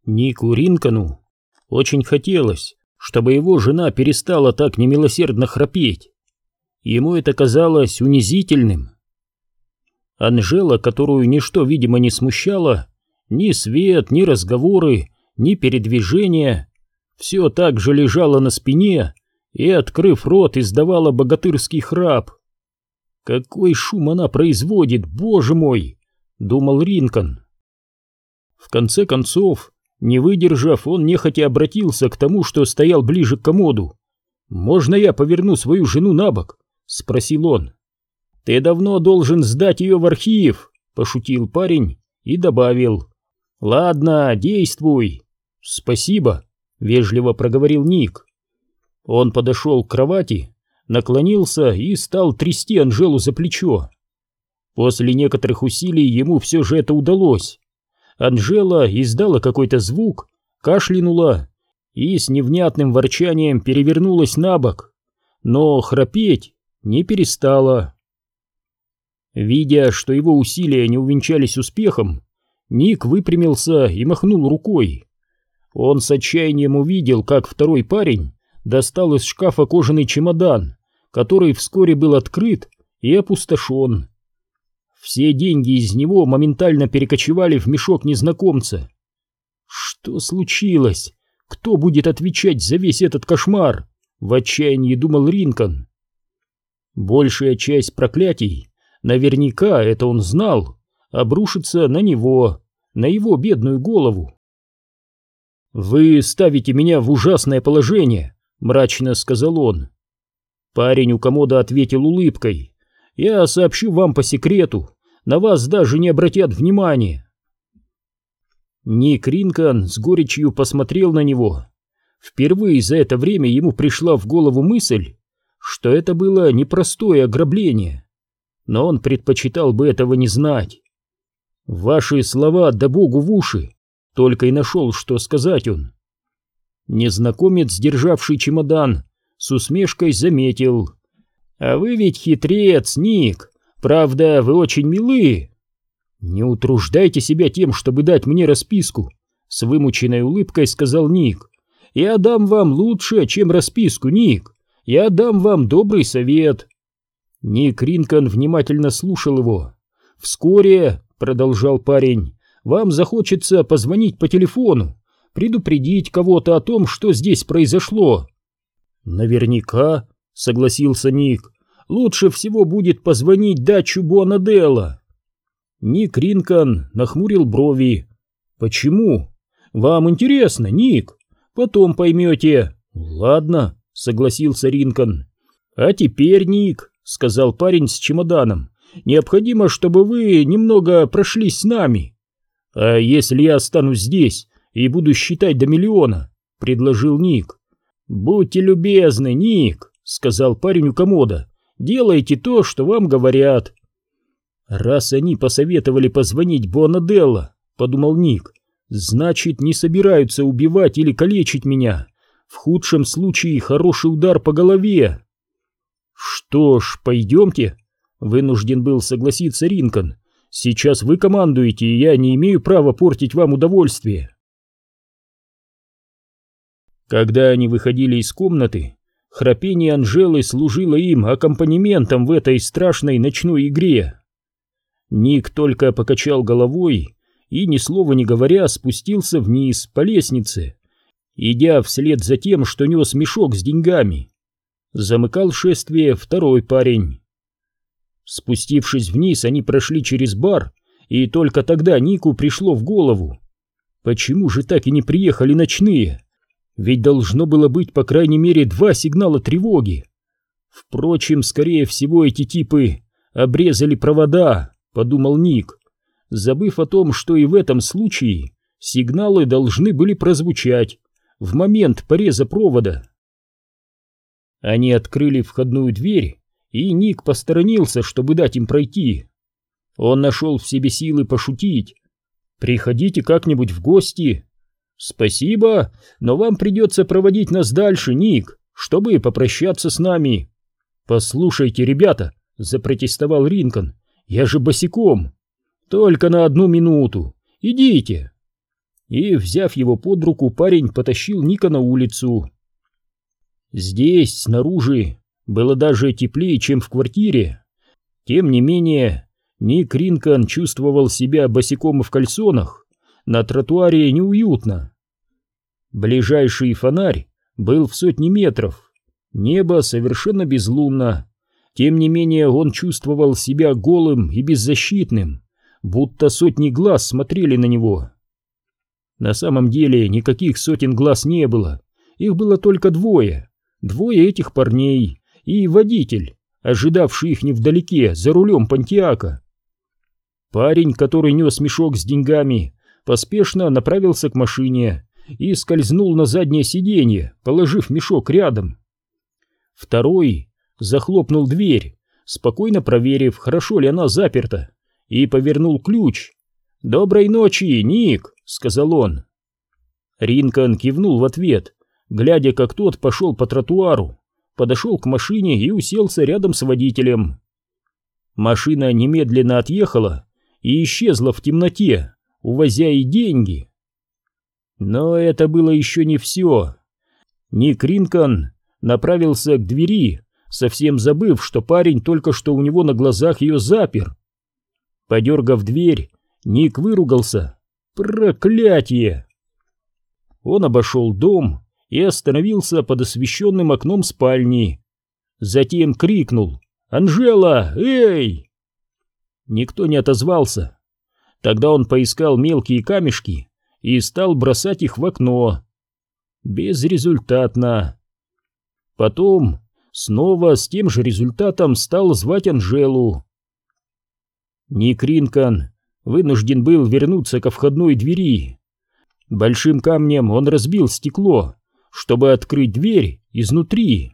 Нику Ринкону очень хотелось, чтобы его жена перестала так немилосердно храпеть. Ему это казалось унизительным. Анжела, которую ничто, видимо, не смущало, ни свет, ни разговоры, ни передвижения, все так же лежала на спине и, открыв рот, издавала богатырский храп. «Какой шум она производит, боже мой!» — думал Ринкон. В конце концов, не выдержав, он нехотя обратился к тому, что стоял ближе к комоду. «Можно я поверну свою жену на бок?» — спросил он. «Ты давно должен сдать ее в архив», — пошутил парень и добавил. «Ладно, действуй». «Спасибо», — вежливо проговорил Ник. Он подошел к кровати, наклонился и стал трясти Анжелу за плечо. После некоторых усилий ему все же это удалось. Анжела издала какой-то звук, кашлянула и с невнятным ворчанием перевернулась на бок, но храпеть не перестала. Видя, что его усилия не увенчались успехом, Ник выпрямился и махнул рукой. Он с отчаянием увидел, как второй парень достал из шкафа кожаный чемодан, который вскоре был открыт и опустошен. Все деньги из него моментально перекочевали в мешок незнакомца. Что случилось? Кто будет отвечать за весь этот кошмар? В отчаянии думал Ринкон. Большая часть проклятий, наверняка, это он знал, обрушится на него, на его бедную голову. «Вы ставите меня в ужасное положение», — мрачно сказал он. Парень у комода ответил улыбкой. «Я сообщу вам по секрету, на вас даже не обратят внимания». Ник Ринкон с горечью посмотрел на него. Впервые за это время ему пришла в голову мысль, что это было непростое ограбление, но он предпочитал бы этого не знать. «Ваши слова да богу в уши», — только и нашел, что сказать он. Незнакомец, державший чемодан, с усмешкой заметил: «А вы ведь хитрец, Ник, правда, вы очень милы». «Не утруждайте себя тем, чтобы дать мне расписку», — с вымученной улыбкой сказал Ник. «Я дам вам лучше, чем расписку, Ник. Я дам вам добрый совет». Ник Ринкон внимательно слушал его. «Вскоре, — продолжал парень, — вам захочется позвонить по телефону, предупредить кого-то о том, что здесь произошло». «Наверняка, — согласился Ник, — лучше всего будет позвонить дачу Буанаделла». Ник Ринкон нахмурил брови. «Почему? Вам интересно, Ник? Потом поймете». «Ладно», — согласился Ринкон. «А теперь, Ник, — сказал парень с чемоданом, — необходимо, чтобы вы немного прошлись с нами». «А если я останусь здесь и буду считать до миллиона?» — предложил Ник. «Будьте любезны, Ник, — сказал парень у комода, — делайте то, что вам говорят». «Раз они посоветовали позвонить Буанаделла, — подумал Ник, — значит, не собираются убивать или калечить меня. В худшем случае хороший удар по голове». «Что ж, пойдемте», — вынужден был согласиться Ринкон. «Сейчас вы командуете, и я не имею права портить вам удовольствие». Когда они выходили из комнаты, храпение Анжелы служило им аккомпанементом в этой страшной ночной игре. Ник только покачал головой и, ни слова не говоря, спустился вниз по лестнице, идя вслед за тем, что нес мешок с деньгами. Замыкал шествие второй парень. Спустившись вниз, они прошли через бар, и только тогда Нику пришло в голову: почему же так и не приехали ночные? Ведь должно было быть по крайней мере 2 сигнала тревоги. Впрочем, скорее всего, эти типы обрезали провода, подумал Ник, забыв о том, что и в этом случае сигналы должны были прозвучать в момент пореза провода. Они открыли входную дверь, и Ник посторонился, чтобы дать им пройти. Он нашел в себе силы пошутить: «Приходите как-нибудь в гости». «Спасибо, но вам придется проводить нас дальше, Ник, чтобы попрощаться с нами». «Послушайте, ребята», — запротестовал Ринкон, — «я же босиком». «Только на 1 минуту. Идите». и, взяв его под руку, парень потащил Ника на улицу. Здесь, снаружи, было даже теплее, чем в квартире. Тем не менее, Ник Ринкон чувствовал себя босиком в кальсонах, на тротуаре неуютно. Ближайший фонарь был в сотни метров, небо совершенно безлунно. Тем не менее, он чувствовал себя голым и беззащитным, будто сотни глаз смотрели на него. На самом деле никаких сотен глаз не было, их было только двое этих парней и водитель, ожидавший их невдалеке за рулем Понтиака. Парень, который нес мешок с деньгами, поспешно направился к машине и скользнул на заднее сиденье, положив мешок рядом. Второй захлопнул дверь, спокойно проверив, хорошо ли она заперта, и повернул ключ. «Доброй ночи, Ник», — сказал он. Ринкон кивнул в ответ, глядя, как тот пошел по тротуару, подошел к машине и уселся рядом с водителем. Машина немедленно отъехала и исчезла в темноте, увозя и деньги. Но это было еще не все. Ник Ринкон направился к двери, совсем забыв, что парень только что у него на глазах ее запер. Подергав дверь, Ник выругался. Проклятие! Он обошел дом и остановился под освещенным окном спальни. Затем крикнул: «Анжела, эй!» Никто не отозвался. Тогда он поискал мелкие камешки и стал бросать их в окно. Безрезультатно. Потом снова с тем же результатом стал звать Анжелу. Ник Ринкон вынужден был вернуться ко входной двери. Большим камнем он разбил стекло, чтобы открыть дверь изнутри.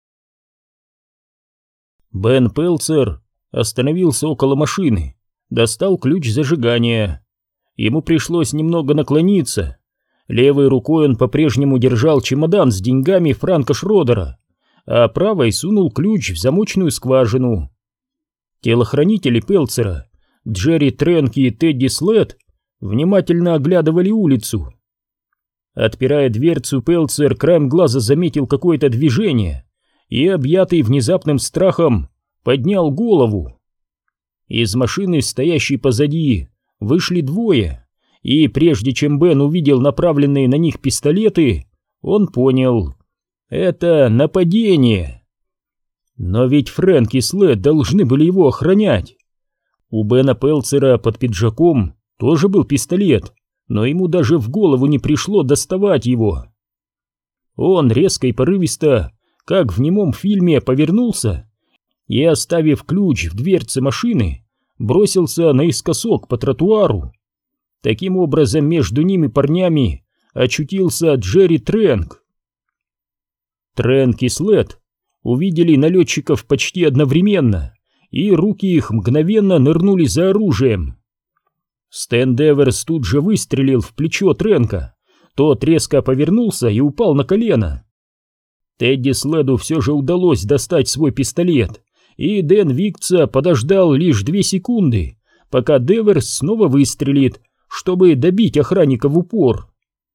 Бен Пелцер остановился около машины, достал ключ зажигания. Ему пришлось немного наклониться. Левой рукой он по-прежнему держал чемодан с деньгами Франка Шродера, а правой сунул ключ в замочную скважину. Телохранители Пелцера, Джерри Тренк и Тедди Слэт, внимательно оглядывали улицу. Отпирая дверцу, Пелцер краем глаза заметил какое-то движение и, объятый внезапным страхом, поднял голову. Из машины, стоящей позади, вышли двое, и прежде чем Бен увидел направленные на них пистолеты, он понял — это нападение. Но ведь Фрэнк и Слэт должны были его охранять. У Бена Пелцера под пиджаком тоже был пистолет, но ему даже в голову не пришло доставать его. Он резко и порывисто, как в немом фильме, повернулся и, оставив ключ в дверце машины, бросился наискосок по тротуару. Таким образом, между ними парнями очутился Джерри Тренк. Тренк и Слэт увидели налетчиков почти одновременно, и руки их мгновенно нырнули за оружием. Стэн Деверс тут же выстрелил в плечо Тренка. Тот резко повернулся и упал на колено. Тедди Слэду все же удалось достать свой пистолет, и Дэн Викца подождал лишь 2 секунды, пока Деверс снова выстрелит, чтобы добить охранника в упор.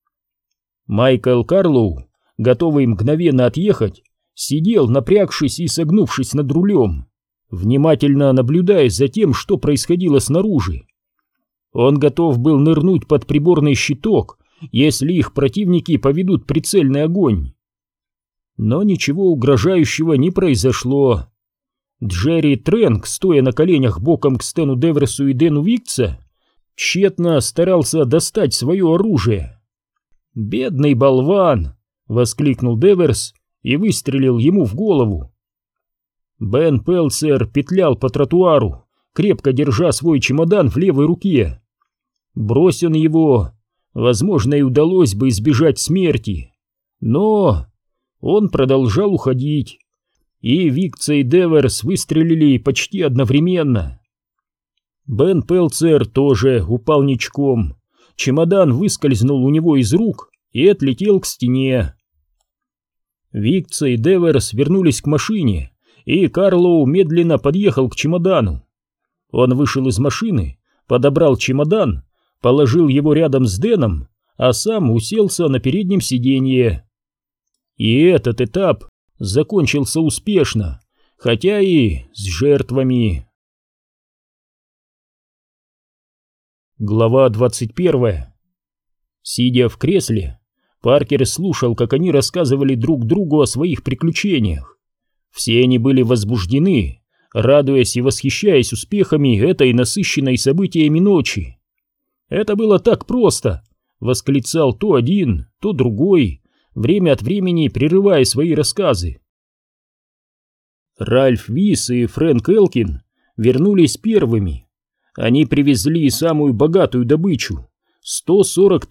Майкл Карлоу, готовый мгновенно отъехать, сидел, напрягшись и согнувшись над рулем, внимательно наблюдая за тем, что происходило снаружи. Он готов был нырнуть под приборный щиток, если их противники поведут прицельный огонь. Но ничего угрожающего не произошло. Джерри Тренк, стоя на коленях боком к Стэну Деверсу и Дэну Викца, тщетно старался достать свое оружие. «Бедный болван!» — воскликнул Деверс и выстрелил ему в голову. Бен Пелцер петлял по тротуару, крепко держа свой чемодан в левой руке. Брось он его, возможно, и удалось бы избежать смерти. Но он продолжал уходить, и Викца и Деверс выстрелили почти одновременно. Бен Пелцер тоже упал ничком. Чемодан выскользнул у него из рук и отлетел к стене. Викца и Деверс вернулись к машине, и Карлоу медленно подъехал к чемодану. Он вышел из машины, подобрал чемодан, положил его рядом с Дэном, а сам уселся на переднем сиденье. И этот этап закончился успешно, хотя и с жертвами. Глава 21. Сидя в кресле, Паркер слушал, как они рассказывали друг другу о своих приключениях. Все они были возбуждены, радуясь и восхищаясь успехами этой насыщенной событиями ночи. «Это было так просто!» — восклицал то один, то другой, время от времени прерывая свои рассказы. Ральф Вис и Фрэнк Элкин вернулись первыми. Они привезли самую богатую добычу — 140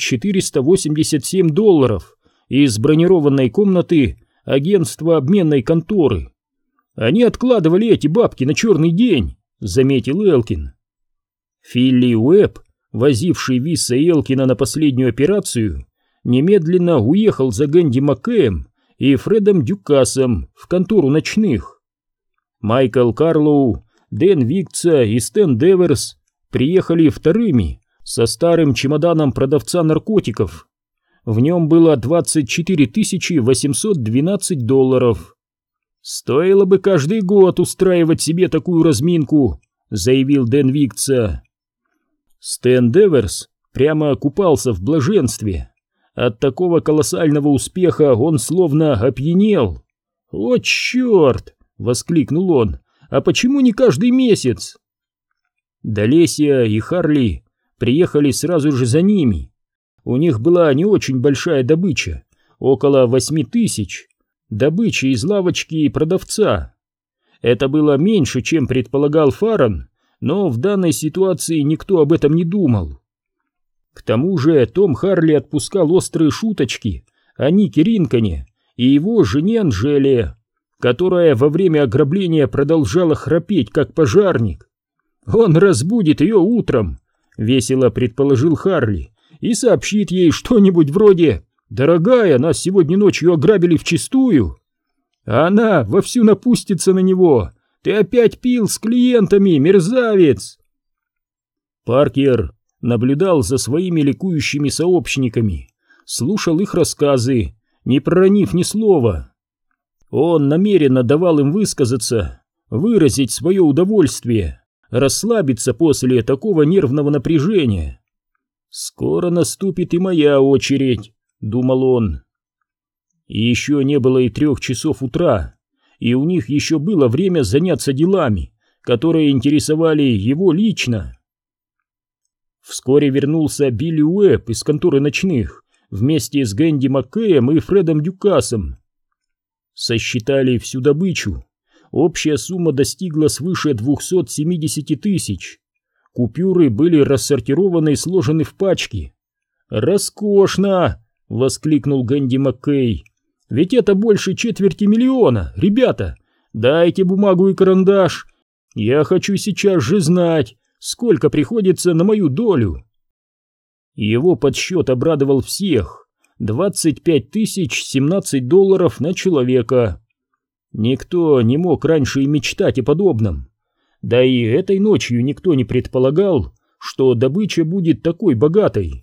487 долларов из бронированной комнаты агентства обменной конторы. «Они откладывали эти бабки на черный день», — заметил Элкин. Филли Уэбб, возивший Висса и Элкина на последнюю операцию, немедленно уехал за Гэнди Маккеем и Фредом Дюкасом в контору ночных. Майкл Карлоу, Дэн Викца и Стэн Деверс приехали вторыми со старым чемоданом продавца наркотиков. В нем было 24 812 долларов. «Стоило бы каждый год устраивать себе такую разминку», — заявил Дэн Викца. Стэн Деверс прямо купался в блаженстве. От такого колоссального успеха он словно опьянел. «О, черт!» — воскликнул он. «А почему не каждый месяц?» Долесия и Харли приехали сразу же за ними. У них была не очень большая добыча, около 8000, добыча из лавочки и продавца. Это было меньше, чем предполагал Фаррен, но в данной ситуации никто об этом не думал. К тому же Том Харли отпускал острые шуточки о Нике Ринконе и его жене Анжеле, которая во время ограбления продолжала храпеть, как пожарник. «Он разбудит ее утром», — весело предположил Харли, «и сообщит ей что-нибудь вроде: «Дорогая, нас сегодня ночью ограбили вчистую». А она вовсю напустится на него: «Ты опять пил с клиентами, мерзавец!» Паркер наблюдал за своими ликующими сообщниками, слушал их рассказы, не проронив ни слова. Он намеренно давал им высказаться, выразить свое удовольствие, расслабиться после такого нервного напряжения. «Скоро наступит и моя очередь», — думал он. И еще не было и 3 часов утра, и у них еще было время заняться делами, которые интересовали его лично. Вскоре вернулся Билли Уэбб из конторы ночных вместе с Гэнди Маккеем и Фредом Дюкасом. Сосчитали всю добычу. Общая сумма достигла свыше 270 тысяч. Купюры были рассортированы и сложены в пачки. «Роскошно!» — воскликнул Гэнди Маккей. «Ведь это больше 250 000, ребята! Дайте бумагу и карандаш. Я хочу сейчас же знать, сколько приходится на мою долю». Его подсчет обрадовал всех. 25 017 долларов на человека. Никто не мог раньше и мечтать о подобном. Да и этой ночью никто не предполагал, что добыча будет такой богатой.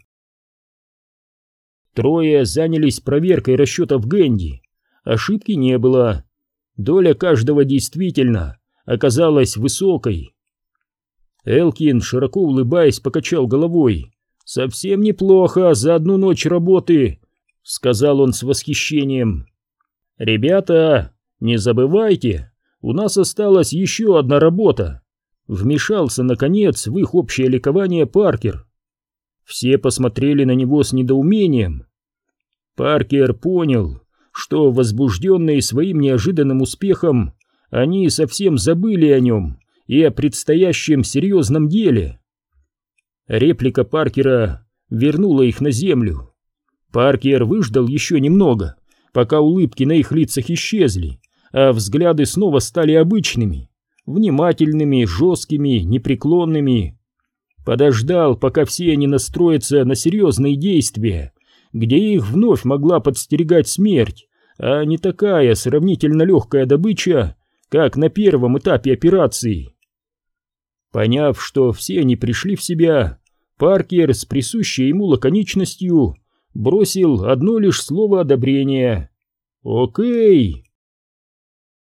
Трое занялись проверкой расчетов Гэнди. Ошибки не было. Доля каждого действительно оказалась высокой. Элкин, широко улыбаясь, покачал головой. «Совсем неплохо за одну ночь работы», — сказал он с восхищением. «Ребята, не забывайте, у нас осталась еще одна работа», — вмешался, наконец, в их общее ликование Паркер. Все посмотрели на него с недоумением. Паркер понял, что, возбужденные своим неожиданным успехом, они совсем забыли о нем и о предстоящем серьезном деле. Реплика Паркера вернула их на землю. Паркер выждал еще немного, пока улыбки на их лицах исчезли, а взгляды снова стали обычными, внимательными, жесткими, непреклонными. Подождал, пока все они настроятся на серьезные действия, где их вновь могла подстерегать смерть, а не такая сравнительно легкая добыча, как на первом этапе операции. Поняв, что все они пришли в себя, Паркер с присущей ему лаконичностью бросил одно лишь слово одобрения. «Окей!»